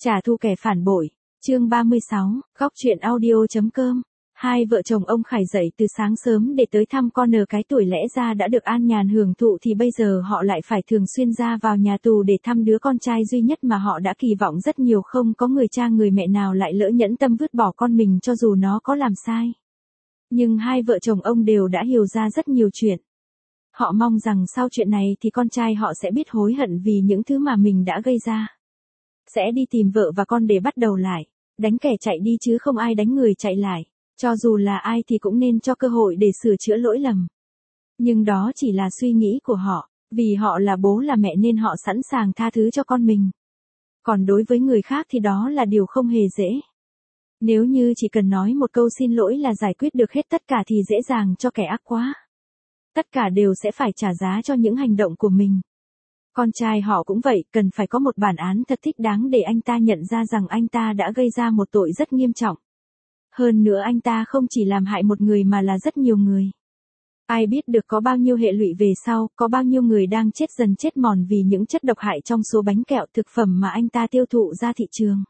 Trả thù kẻ phản bội. Chương 36, góc truyện audio.com. Hai vợ chồng ông Khải dậy từ sáng sớm để tới thăm con ở cái tuổi lẽ ra đã được an nhàn hưởng thụ thì bây giờ họ lại phải thường xuyên ra vào nhà tù để thăm đứa con trai duy nhất mà họ đã kỳ vọng rất nhiều. Không có người cha người mẹ nào lại lỡ nhẫn tâm vứt bỏ con mình cho dù nó có làm sai. Nhưng hai vợ chồng ông đều đã hiểu ra rất nhiều chuyện. Họ mong rằng sau chuyện này thì con trai họ sẽ biết hối hận vì những thứ mà mình đã gây ra. Sẽ đi tìm vợ và con để bắt đầu lại. Đánh kẻ chạy đi chứ không ai đánh người chạy lại. Cho dù là ai thì cũng nên cho cơ hội để sửa chữa lỗi lầm. Nhưng đó chỉ là suy nghĩ của họ. Vì họ là bố là mẹ nên họ sẵn sàng tha thứ cho con mình. Còn đối với người khác thì đó là điều không hề dễ. Nếu như chỉ cần nói một câu xin lỗi là giải quyết được hết tất cả thì dễ dàng cho kẻ ác quá. Tất cả đều sẽ phải trả giá cho những hành động của mình. Con trai họ cũng vậy, cần phải có một bản án thật thích đáng để anh ta nhận ra rằng anh ta đã gây ra một tội rất nghiêm trọng. Hơn nữa anh ta không chỉ làm hại một người mà là rất nhiều người. Ai biết được có bao nhiêu hệ lụy về sau, có bao nhiêu người đang chết dần chết mòn vì những chất độc hại trong số bánh kẹo thực phẩm mà anh ta tiêu thụ ra thị trường.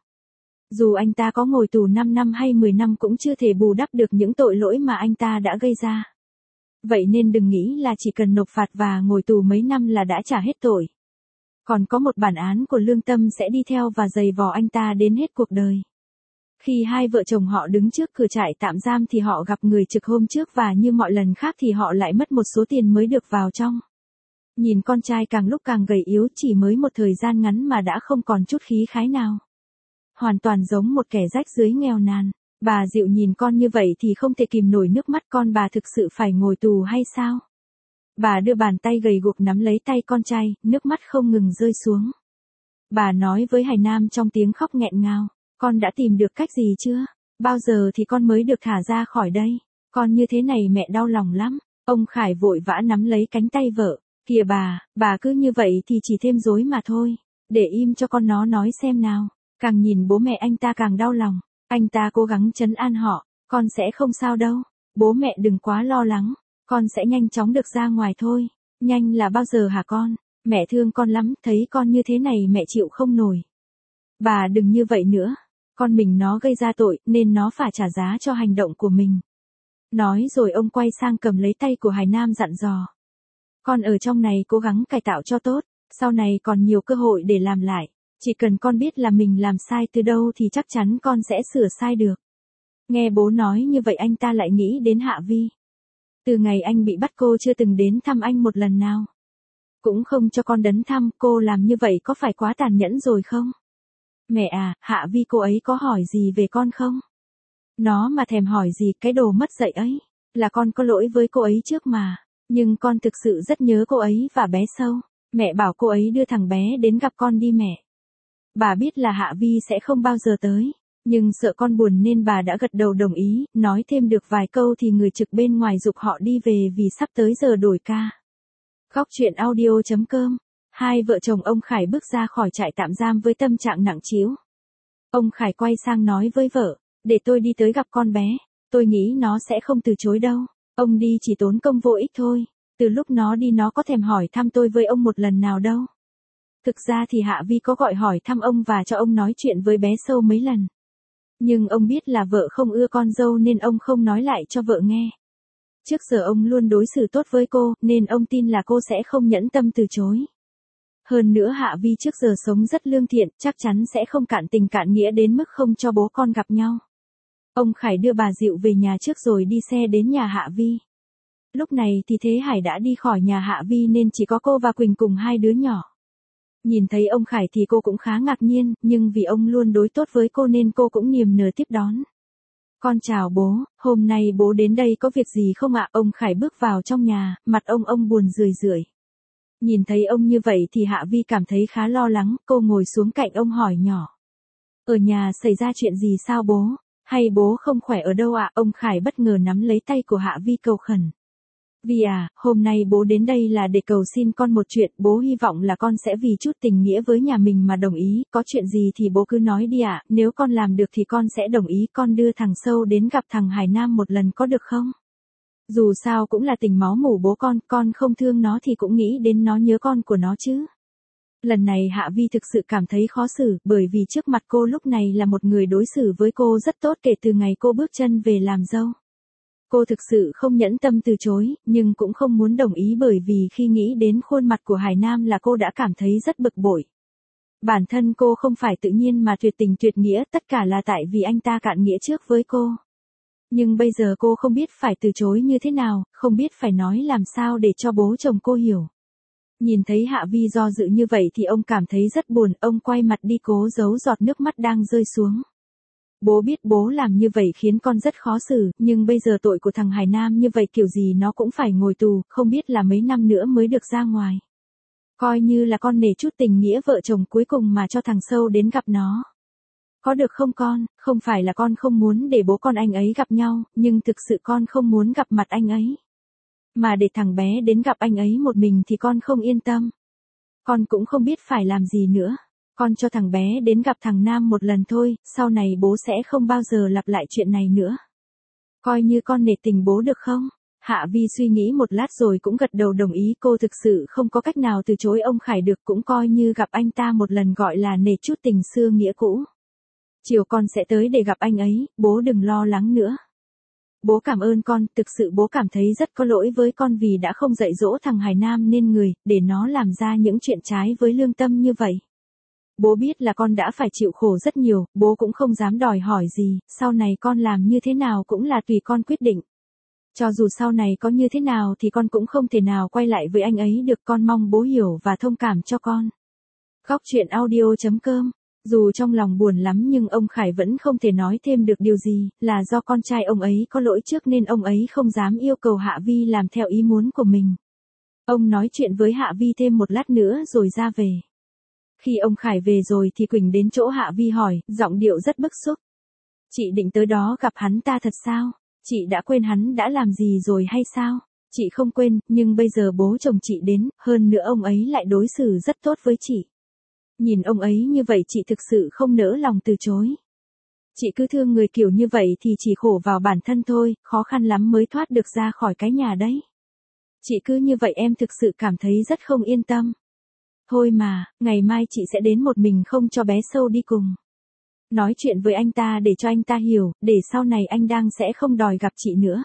Dù anh ta có ngồi tù 5 năm hay 10 năm cũng chưa thể bù đắp được những tội lỗi mà anh ta đã gây ra. Vậy nên đừng nghĩ là chỉ cần nộp phạt và ngồi tù mấy năm là đã trả hết tội. Còn có một bản án của lương tâm sẽ đi theo và giày vò anh ta đến hết cuộc đời. Khi hai vợ chồng họ đứng trước cửa trại tạm giam thì họ gặp người trực hôm trước và như mọi lần khác thì họ lại mất một số tiền mới được vào trong. Nhìn con trai càng lúc càng gầy yếu, chỉ mới một thời gian ngắn mà đã không còn chút khí khái nào. Hoàn toàn giống một kẻ rách rưới nghèo nàn. Bà Diệu nhìn con như vậy thì không thể kìm nổi nước mắt. Con bà thực sự phải ngồi tù hay sao? Bà đưa bàn tay gầy guộc nắm lấy tay con trai, nước mắt không ngừng rơi xuống. Bà nói với Hải Nam trong tiếng khóc nghẹn ngào, con đã tìm được cách gì chưa? Bao giờ thì con mới được thả ra khỏi đây? Con như thế này mẹ đau lòng lắm. Ông Khải vội vã nắm lấy cánh tay vợ. Kìa bà cứ như vậy thì chỉ thêm rối mà thôi. Để im cho con nó nói xem nào. Càng nhìn bố mẹ anh ta càng đau lòng. Anh ta cố gắng trấn an họ, con sẽ không sao đâu, bố mẹ đừng quá lo lắng, con sẽ nhanh chóng được ra ngoài thôi. Nhanh là bao giờ hả con? Mẹ thương con lắm, thấy con như thế này mẹ chịu không nổi. Bà đừng như vậy nữa, con mình nó gây ra tội nên nó phải trả giá cho hành động của mình. Nói rồi ông quay sang cầm lấy tay của Hải Nam dặn dò. Con ở trong này cố gắng cải tạo cho tốt, sau này còn nhiều cơ hội để làm lại. Chỉ cần con biết là mình làm sai từ đâu thì chắc chắn con sẽ sửa sai được. Nghe bố nói như vậy anh ta lại nghĩ đến Hạ Vi. Từ ngày anh bị bắt cô chưa từng đến thăm anh một lần nào. Cũng không cho con đến thăm, cô làm như vậy có phải quá tàn nhẫn rồi không? Mẹ à, Hạ Vi cô ấy có hỏi gì về con không? Nó mà thèm hỏi gì cái đồ mất dạy ấy. Là con có lỗi với cô ấy trước mà. Nhưng con thực sự rất nhớ cô ấy và bé Sâu. Mẹ bảo cô ấy đưa thằng bé đến gặp con đi mẹ. Bà biết là Hạ Vi sẽ không bao giờ tới, nhưng sợ con buồn nên bà đã gật đầu đồng ý, nói thêm được vài câu thì người trực bên ngoài giục họ đi về vì sắp tới giờ đổi ca. Góc truyện audio.com. Hai vợ chồng ông Khải bước ra khỏi trại tạm giam với tâm trạng nặng trĩu. Ông Khải quay sang nói với vợ, để tôi đi tới gặp con bé, tôi nghĩ nó sẽ không từ chối đâu, ông đi chỉ tốn công vô ích thôi, từ lúc nó đi nó có thèm hỏi thăm tôi với ông một lần nào đâu. Thực ra thì Hạ Vi có gọi hỏi thăm ông và cho ông nói chuyện với bé Sâu mấy lần. Nhưng ông biết là vợ không ưa con dâu nên ông không nói lại cho vợ nghe. Trước giờ ông luôn đối xử tốt với cô, nên ông tin là cô sẽ không nhẫn tâm từ chối. Hơn nữa Hạ Vi trước giờ sống rất lương thiện, chắc chắn sẽ không cạn tình cạn nghĩa đến mức không cho bố con gặp nhau. Ông Khải đưa bà Diệu về nhà trước rồi đi xe đến nhà Hạ Vi. Lúc này thì Thế Hải đã đi khỏi nhà Hạ Vi nên chỉ có cô và Quỳnh cùng hai đứa nhỏ. Nhìn thấy ông Khải thì cô cũng khá ngạc nhiên, nhưng vì ông luôn đối tốt với cô nên cô cũng niềm nở tiếp đón. Con chào bố, hôm nay bố đến đây có việc gì không ạ? Ông Khải bước vào trong nhà, mặt ông buồn rười rượi. Nhìn thấy ông như vậy thì Hạ Vi cảm thấy khá lo lắng, cô ngồi xuống cạnh ông hỏi nhỏ. Ở nhà xảy ra chuyện gì sao bố? Hay bố không khỏe ở đâu ạ? Ông Khải bất ngờ nắm lấy tay của Hạ Vi cầu khẩn. Vi à, hôm nay bố đến đây là để cầu xin con một chuyện, bố hy vọng là con sẽ vì chút tình nghĩa với nhà mình mà đồng ý, có chuyện gì thì bố cứ nói đi ạ, nếu con làm được thì con sẽ đồng ý, con đưa thằng Sâu đến gặp thằng Hải Nam một lần có được không? Dù sao cũng là tình máu mủ bố con không thương nó thì cũng nghĩ đến nó nhớ con của nó chứ. Lần này Hạ Vi thực sự cảm thấy khó xử, bởi vì trước mặt cô lúc này là một người đối xử với cô rất tốt kể từ ngày cô bước chân về làm dâu. Cô thực sự không nhẫn tâm từ chối, nhưng cũng không muốn đồng ý bởi vì khi nghĩ đến khuôn mặt của Hải Nam là cô đã cảm thấy rất bực bội. Bản thân cô không phải tự nhiên mà tuyệt tình tuyệt nghĩa, tất cả là tại vì anh ta cạn nghĩa trước với cô. Nhưng bây giờ cô không biết phải từ chối như thế nào, không biết phải nói làm sao để cho bố chồng cô hiểu. Nhìn thấy Hạ Vi do dự như vậy thì ông cảm thấy rất buồn, ông quay mặt đi cố giấu giọt nước mắt đang rơi xuống. Bố biết bố làm như vậy khiến con rất khó xử, nhưng bây giờ tội của thằng Hải Nam như vậy kiểu gì nó cũng phải ngồi tù, không biết là mấy năm nữa mới được ra ngoài. Coi như là con nể chút tình nghĩa vợ chồng cuối cùng mà cho thằng Sâu đến gặp nó. Có được không con, không phải là con không muốn để bố con anh ấy gặp nhau, nhưng thực sự con không muốn gặp mặt anh ấy. Mà để thằng bé đến gặp anh ấy một mình thì con không yên tâm. Con cũng không biết phải làm gì nữa. Con cho thằng bé đến gặp thằng Nam một lần thôi, sau này bố sẽ không bao giờ lặp lại chuyện này nữa. Coi như con nể tình bố được không? Hạ Vi suy nghĩ một lát rồi cũng gật đầu đồng ý, cô thực sự không có cách nào từ chối ông Khải được, cũng coi như gặp anh ta một lần gọi là nể chút tình xưa nghĩa cũ. Chiều con sẽ tới để gặp anh ấy, bố đừng lo lắng nữa. Bố cảm ơn con, thực sự bố cảm thấy rất có lỗi với con vì đã không dạy dỗ thằng Hải Nam nên người, để nó làm ra những chuyện trái với lương tâm như vậy. Bố biết là con đã phải chịu khổ rất nhiều, bố cũng không dám đòi hỏi gì, sau này con làm như thế nào cũng là tùy con quyết định. Cho dù sau này có như thế nào thì con cũng không thể nào quay lại với anh ấy được, con mong bố hiểu và thông cảm cho con. Góc truyện audio.com. Dù trong lòng buồn lắm nhưng ông Khải vẫn không thể nói thêm được điều gì, là do con trai ông ấy có lỗi trước nên ông ấy không dám yêu cầu Hạ Vi làm theo ý muốn của mình. Ông nói chuyện với Hạ Vi thêm một lát nữa rồi ra về. Khi ông Khải về rồi thì Quỳnh đến chỗ Hạ Vi hỏi, giọng điệu rất bức xúc. Chị định tới đó gặp hắn ta thật sao? Chị đã quên hắn đã làm gì rồi hay sao? Chị không quên, nhưng bây giờ bố chồng chị đến, hơn nữa ông ấy lại đối xử rất tốt với chị. Nhìn ông ấy như vậy chị thực sự không nỡ lòng từ chối. Chị cứ thương người kiểu như vậy thì chỉ khổ vào bản thân thôi, khó khăn lắm mới thoát được ra khỏi cái nhà đấy. Chị cứ như vậy em thực sự cảm thấy rất không yên tâm. Thôi mà, ngày mai chị sẽ đến một mình không cho bé Sâu đi cùng. Nói chuyện với anh ta để cho anh ta hiểu, để sau này anh đang sẽ không đòi gặp chị nữa.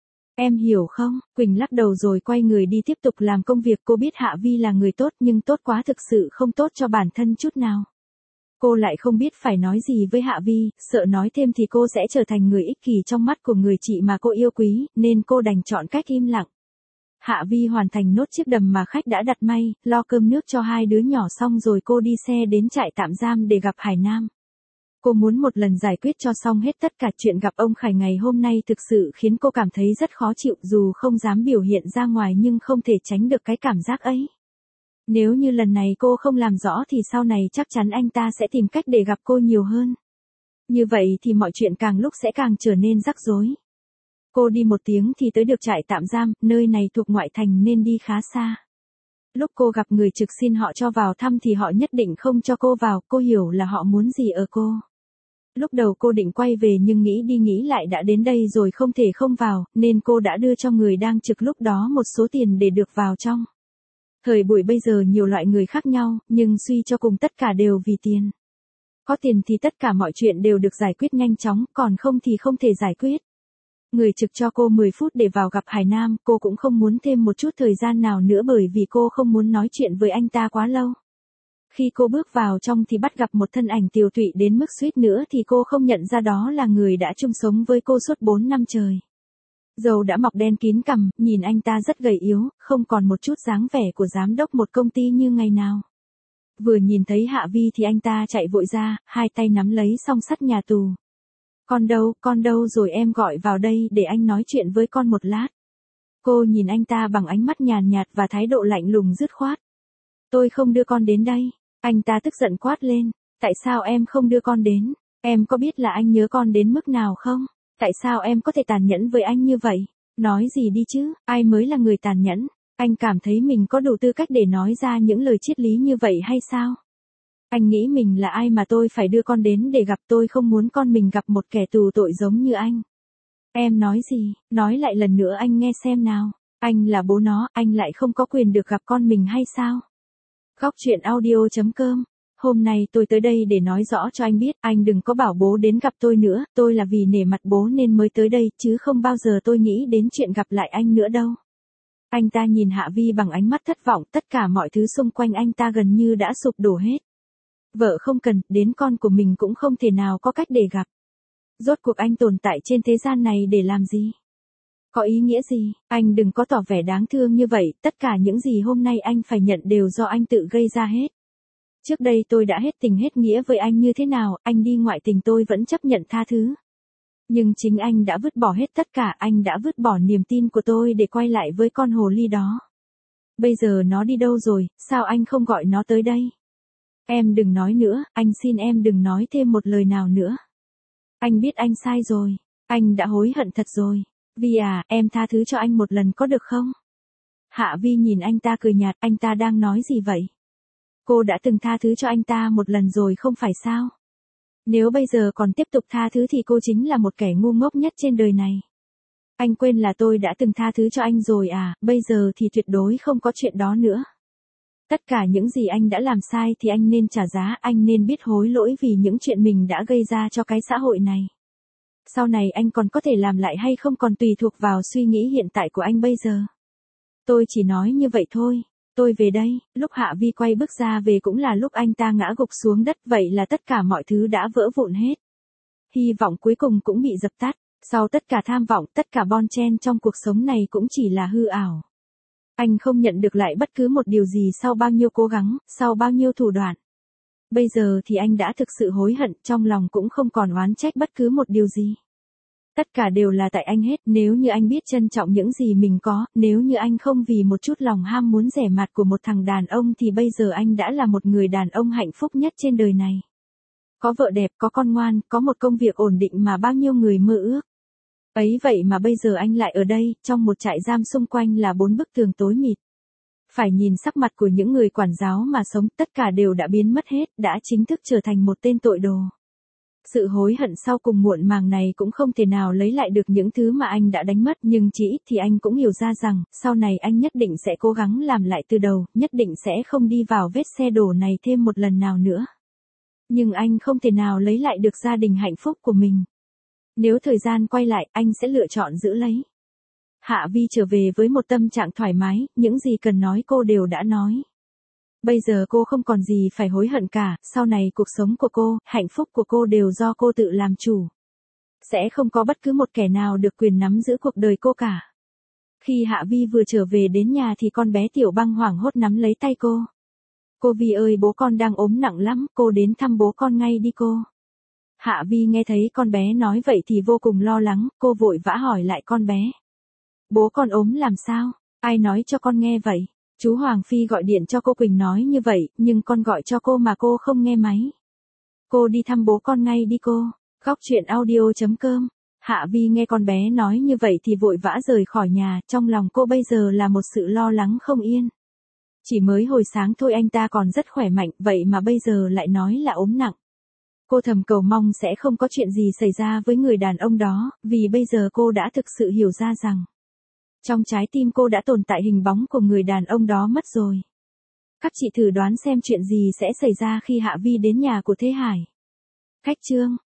Em hiểu không? Quỳnh lắc đầu rồi quay người đi tiếp tục làm công việc. Cô biết Hạ Vi là người tốt nhưng tốt quá thực sự không tốt cho bản thân chút nào. Cô lại không biết phải nói gì với Hạ Vi, sợ nói thêm thì cô sẽ trở thành người ích kỷ trong mắt của người chị mà cô yêu quý, nên cô đành chọn cách im lặng. Hạ Vi hoàn thành nốt chiếc đầm mà khách đã đặt may, lo cơm nước cho hai đứa nhỏ xong rồi cô đi xe đến trại tạm giam để gặp Hải Nam. Cô muốn một lần giải quyết cho xong hết tất cả. Chuyện gặp ông Khải ngày hôm nay thực sự khiến cô cảm thấy rất khó chịu, dù không dám biểu hiện ra ngoài nhưng không thể tránh được cái cảm giác ấy. Nếu như lần này cô không làm rõ thì sau này chắc chắn anh ta sẽ tìm cách để gặp cô nhiều hơn. Như vậy thì mọi chuyện càng lúc sẽ càng trở nên rắc rối. Cô đi một tiếng thì tới được trại tạm giam, nơi này thuộc ngoại thành nên đi khá xa. Lúc cô gặp người trực xin họ cho vào thăm thì họ nhất định không cho cô vào, cô hiểu là họ muốn gì ở cô. Lúc đầu cô định quay về nhưng nghĩ đi nghĩ lại đã đến đây rồi không thể không vào, nên cô đã đưa cho người đang trực lúc đó một số tiền để được vào trong. Thời buổi bây giờ nhiều loại người khác nhau, nhưng suy cho cùng tất cả đều vì tiền. Có tiền thì tất cả mọi chuyện đều được giải quyết nhanh chóng, còn không thì không thể giải quyết. Người trực cho cô 10 phút để vào gặp Hải Nam, cô cũng không muốn thêm một chút thời gian nào nữa bởi vì cô không muốn nói chuyện với anh ta quá lâu. Khi cô bước vào trong thì bắt gặp một thân ảnh tiều tụy đến mức suýt nữa thì cô không nhận ra đó là người đã chung sống với cô suốt 4 năm trời. Râu đã mọc đen kín cằm, nhìn anh ta rất gầy yếu, không còn một chút dáng vẻ của giám đốc một công ty như ngày nào. Vừa nhìn thấy Hạ Vi thì anh ta chạy vội ra, hai tay nắm lấy song sắt nhà tù. Con đâu rồi, em gọi vào đây để anh nói chuyện với con một lát. Cô nhìn anh ta bằng ánh mắt nhàn nhạt và thái độ lạnh lùng dứt khoát. Tôi không đưa con đến đây. Anh ta tức giận quát lên. Tại sao em không đưa con đến? Em có biết là anh nhớ con đến mức nào không? Tại sao em có thể tàn nhẫn với anh như vậy? Nói gì đi chứ, ai mới là người tàn nhẫn? Anh cảm thấy mình có đủ tư cách để nói ra những lời triết lý như vậy hay sao? Anh nghĩ mình là ai mà tôi phải đưa con đến để gặp, tôi không muốn con mình gặp một kẻ tù tội giống như anh. Em nói gì, nói lại lần nữa anh nghe xem nào. Anh là bố nó, anh lại không có quyền được gặp con mình hay sao? Góc chuyện audio.com. Hôm nay tôi tới đây để nói rõ cho anh biết, anh đừng có bảo bố đến gặp tôi nữa, tôi là vì nể mặt bố nên mới tới đây, chứ không bao giờ tôi nghĩ đến chuyện gặp lại anh nữa đâu. Anh ta nhìn Hạ Vi bằng ánh mắt thất vọng, tất cả mọi thứ xung quanh anh ta gần như đã sụp đổ hết. Vợ không cần, đến con của mình cũng không thể nào có cách để gặp. Rốt cuộc anh tồn tại trên thế gian này để làm gì? Có ý nghĩa gì? Anh đừng có tỏ vẻ đáng thương như vậy, tất cả những gì hôm nay anh phải nhận đều do anh tự gây ra hết. Trước đây tôi đã hết tình hết nghĩa với anh như thế nào, anh đi ngoại tình tôi vẫn chấp nhận tha thứ. Nhưng chính anh đã vứt bỏ hết tất cả, anh đã vứt bỏ niềm tin của tôi để quay lại với con hồ ly đó. Bây giờ nó đi đâu rồi, sao anh không gọi nó tới đây? Em đừng nói nữa, anh xin em đừng nói thêm một lời nào nữa. Anh biết anh sai rồi, anh đã hối hận thật rồi. Vi à, em tha thứ cho anh một lần có được không? Hạ Vi nhìn anh ta cười nhạt, anh ta đang nói gì vậy? Cô đã từng tha thứ cho anh ta một lần rồi không phải sao? Nếu bây giờ còn tiếp tục tha thứ thì cô chính là một kẻ ngu ngốc nhất trên đời này. Anh quên là tôi đã từng tha thứ cho anh rồi à, bây giờ thì tuyệt đối không có chuyện đó nữa. Tất cả những gì anh đã làm sai thì anh nên trả giá, anh nên biết hối lỗi vì những chuyện mình đã gây ra cho cái xã hội này. Sau này anh còn có thể làm lại hay không còn tùy thuộc vào suy nghĩ hiện tại của anh bây giờ. Tôi chỉ nói như vậy thôi. Tôi về đây, lúc Hạ Vi quay bước ra về cũng là lúc anh ta ngã gục xuống đất, vậy là tất cả mọi thứ đã vỡ vụn hết. Hy vọng cuối cùng cũng bị dập tắt, sau tất cả tham vọng, tất cả bon chen trong cuộc sống này cũng chỉ là hư ảo. Anh không nhận được lại bất cứ một điều gì sau bao nhiêu cố gắng, sau bao nhiêu thủ đoạn. Bây giờ thì anh đã thực sự hối hận, trong lòng cũng không còn oán trách bất cứ một điều gì. Tất cả đều là tại anh hết, nếu như anh biết trân trọng những gì mình có, nếu như anh không vì một chút lòng ham muốn rẻ mạt của một thằng đàn ông thì bây giờ anh đã là một người đàn ông hạnh phúc nhất trên đời này. Có vợ đẹp, có con ngoan, có một công việc ổn định mà bao nhiêu người mơ ước. Ấy vậy mà bây giờ anh lại ở đây, trong một trại giam xung quanh là 4 bức tường tối mịt. Phải nhìn sắc mặt của những người quản giáo mà sống, tất cả đều đã biến mất hết, đã chính thức trở thành một tên tội đồ. Sự hối hận sau cùng muộn màng này cũng không thể nào lấy lại được những thứ mà anh đã đánh mất, nhưng chỉ ít thì anh cũng hiểu ra rằng, sau này anh nhất định sẽ cố gắng làm lại từ đầu, nhất định sẽ không đi vào vết xe đổ này thêm một lần nào nữa. Nhưng anh không thể nào lấy lại được gia đình hạnh phúc của mình. Nếu thời gian quay lại, anh sẽ lựa chọn giữ lấy. Hạ Vi trở về với một tâm trạng thoải mái, những gì cần nói cô đều đã nói. Bây giờ cô không còn gì phải hối hận cả, sau này cuộc sống của cô, hạnh phúc của cô đều do cô tự làm chủ. Sẽ không có bất cứ một kẻ nào được quyền nắm giữ cuộc đời cô cả. Khi Hạ Vi vừa trở về đến nhà thì con bé Tiểu Băng hoảng hốt nắm lấy tay cô. Cô Vi ơi, bố con đang ốm nặng lắm, cô đến thăm bố con ngay đi cô. Hạ Vi nghe thấy con bé nói vậy thì vô cùng lo lắng, cô vội vã hỏi lại con bé. Bố con ốm làm sao? Ai nói cho con nghe vậy? Chú Hoàng Phi gọi điện cho cô Quỳnh nói như vậy, nhưng con gọi cho cô mà cô không nghe máy. Cô đi thăm bố con ngay đi cô. Góc chuyện audio.com. Hạ Vi nghe con bé nói như vậy thì vội vã rời khỏi nhà, trong lòng cô bây giờ là một sự lo lắng không yên. Chỉ mới hồi sáng thôi anh ta còn rất khỏe mạnh, vậy mà bây giờ lại nói là ốm nặng. Cô thầm cầu mong sẽ không có chuyện gì xảy ra với người đàn ông đó, vì bây giờ cô đã thực sự hiểu ra rằng trong trái tim cô đã tồn tại hình bóng của người đàn ông đó mất rồi. Các chị thử đoán xem chuyện gì sẽ xảy ra khi Hạ Vi đến nhà của Thế Hải. Khách trương,